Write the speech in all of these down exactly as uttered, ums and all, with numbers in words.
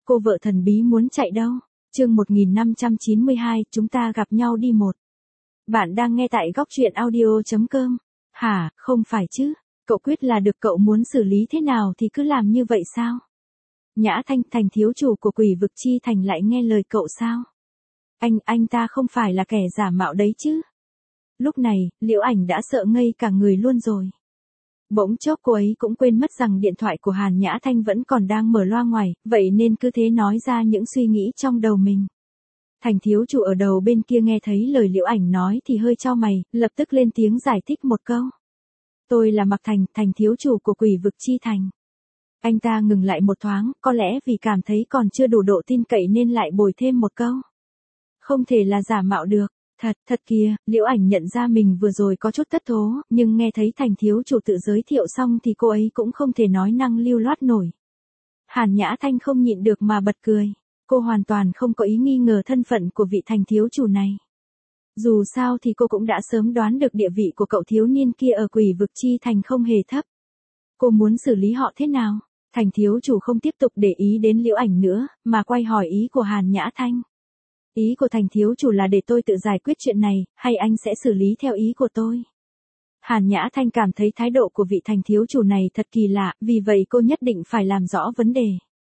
cô vợ thần bí muốn chạy đâu? Chương một nghìn năm trăm chín mươi hai, chúng ta gặp nhau đi một. Bạn đang nghe tại góc truyện audio chấm com. Hả, không phải chứ? Cậu quyết là được, cậu muốn xử lý thế nào thì cứ làm như vậy sao? Nhã Thanh, Thành thiếu chủ của Quỷ Vực Chi Thành lại nghe lời cậu sao? Anh, anh ta không phải là kẻ giả mạo đấy chứ? Lúc này, Liễu Ảnh đã sợ ngây cả người luôn rồi. Bỗng chốc cô ấy cũng quên mất rằng điện thoại của Hàn Nhã Thanh vẫn còn đang mở loa ngoài, vậy nên cứ thế nói ra những suy nghĩ trong đầu mình. Thành thiếu chủ ở đầu bên kia nghe thấy lời Liễu Ảnh nói thì hơi chau mày, lập tức lên tiếng giải thích một câu. Tôi là Mạc Thành, Thành thiếu chủ của Quỷ Vực Chi Thành. Anh ta ngừng lại một thoáng, có lẽ vì cảm thấy còn chưa đủ độ tin cậy nên lại bồi thêm một câu. Không thể là giả mạo được. Thật, thật kìa, Liễu Ảnh nhận ra mình vừa rồi có chút thất thố, nhưng nghe thấy Thành thiếu chủ tự giới thiệu xong thì cô ấy cũng không thể nói năng lưu loát nổi. Hàn Nhã Thanh không nhịn được mà bật cười. Cô hoàn toàn không có ý nghi ngờ thân phận của vị Thành thiếu chủ này. Dù sao thì cô cũng đã sớm đoán được địa vị của cậu thiếu niên kia ở Quỷ Vực Chi Thành không hề thấp. Cô muốn xử lý họ thế nào? Thành thiếu chủ không tiếp tục để ý đến Liễu Ảnh nữa, mà quay hỏi ý của Hàn Nhã Thanh. Ý của Thành thiếu chủ là để tôi tự giải quyết chuyện này, hay anh sẽ xử lý theo ý của tôi? Hàn Nhã Thanh cảm thấy thái độ của vị Thành thiếu chủ này thật kỳ lạ, vì vậy cô nhất định phải làm rõ vấn đề.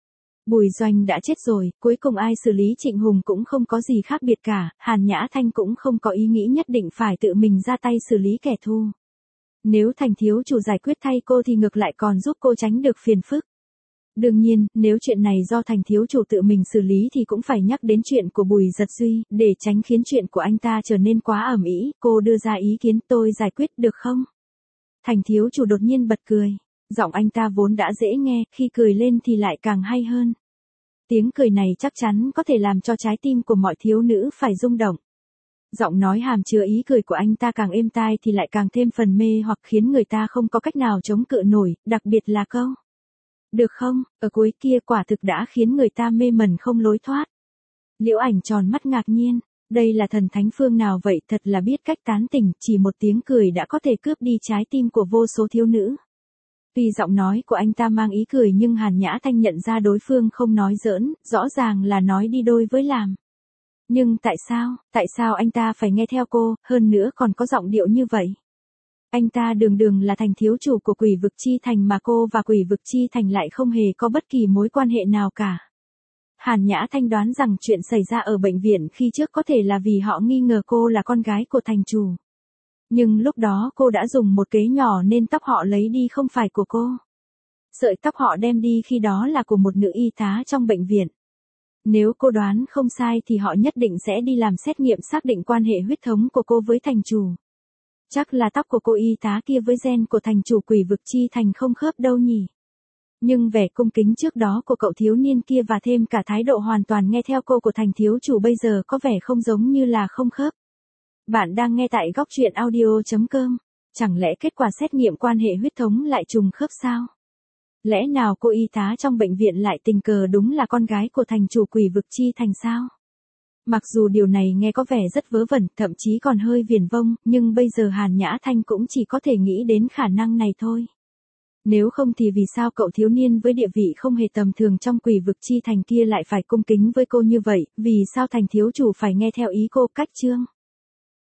Bùi Doanh đã chết rồi, cuối cùng ai xử lý Trịnh Hùng cũng không có gì khác biệt cả, Hàn Nhã Thanh cũng không có ý nghĩ nhất định phải tự mình ra tay xử lý kẻ thù. Nếu Thành thiếu chủ giải quyết thay cô thì ngược lại còn giúp cô tránh được phiền phức. Đương nhiên, nếu chuyện này do Thành thiếu chủ tự mình xử lý thì cũng phải nhắc đến chuyện của Bùi Giật Duy, để tránh khiến chuyện của anh ta trở nên quá ầm ĩ, cô đưa ra ý kiến tôi giải quyết được không? Thành thiếu chủ đột nhiên bật cười. Giọng anh ta vốn đã dễ nghe, khi cười lên thì lại càng hay hơn. Tiếng cười này chắc chắn có thể làm cho trái tim của mọi thiếu nữ phải rung động. Giọng nói hàm chứa ý cười của anh ta càng êm tai thì lại càng thêm phần mê hoặc khiến người ta không có cách nào chống cự nổi, đặc biệt là câu được không, ở cuối kia quả thực đã khiến người ta mê mẩn không lối thoát. Liễu Ảnh tròn mắt ngạc nhiên, đây là thần thánh phương nào vậy, thật là biết cách tán tỉnh, chỉ một tiếng cười đã có thể cướp đi trái tim của vô số thiếu nữ. Tuy giọng nói của anh ta mang ý cười nhưng Hàn Nhã Thanh nhận ra đối phương không nói giỡn, rõ ràng là nói đi đôi với làm. Nhưng tại sao, tại sao anh ta phải nghe theo cô, hơn nữa còn có giọng điệu như vậy? Anh ta đường đường là Thành thiếu chủ của Quỷ Vực Chi Thành mà cô và Quỷ Vực Chi Thành lại không hề có bất kỳ mối quan hệ nào cả. Hàn Nhã Thanh đoán rằng chuyện xảy ra ở bệnh viện khi trước có thể là vì họ nghi ngờ cô là con gái của thành chủ. Nhưng lúc đó cô đã dùng một kế nhỏ nên tóc họ lấy đi không phải của cô. Sợi tóc họ đem đi khi đó là của một nữ y tá trong bệnh viện. Nếu cô đoán không sai thì họ nhất định sẽ đi làm xét nghiệm xác định quan hệ huyết thống của cô với thành chủ. Chắc là tóc của cô y tá kia với gen của thành chủ Quỷ Vực Chi Thành không khớp đâu nhỉ. Nhưng vẻ cung kính trước đó của cậu thiếu niên kia và thêm cả thái độ hoàn toàn nghe theo cô của Thành thiếu chủ bây giờ có vẻ không giống như là không khớp. Bạn đang nghe tại góc truyện audio chấm com. Chẳng lẽ kết quả xét nghiệm quan hệ huyết thống lại trùng khớp sao? Lẽ nào cô y tá trong bệnh viện lại tình cờ đúng là con gái của thành chủ Quỷ Vực Chi Thành sao? Mặc dù điều này nghe có vẻ rất vớ vẩn, thậm chí còn hơi viển vông, nhưng bây giờ Hàn Nhã Thanh cũng chỉ có thể nghĩ đến khả năng này thôi. Nếu không thì vì sao cậu thiếu niên với địa vị không hề tầm thường trong Quỷ Vực Chi Thành kia lại phải cung kính với cô như vậy, vì sao Thành thiếu chủ phải nghe theo ý cô cách chương?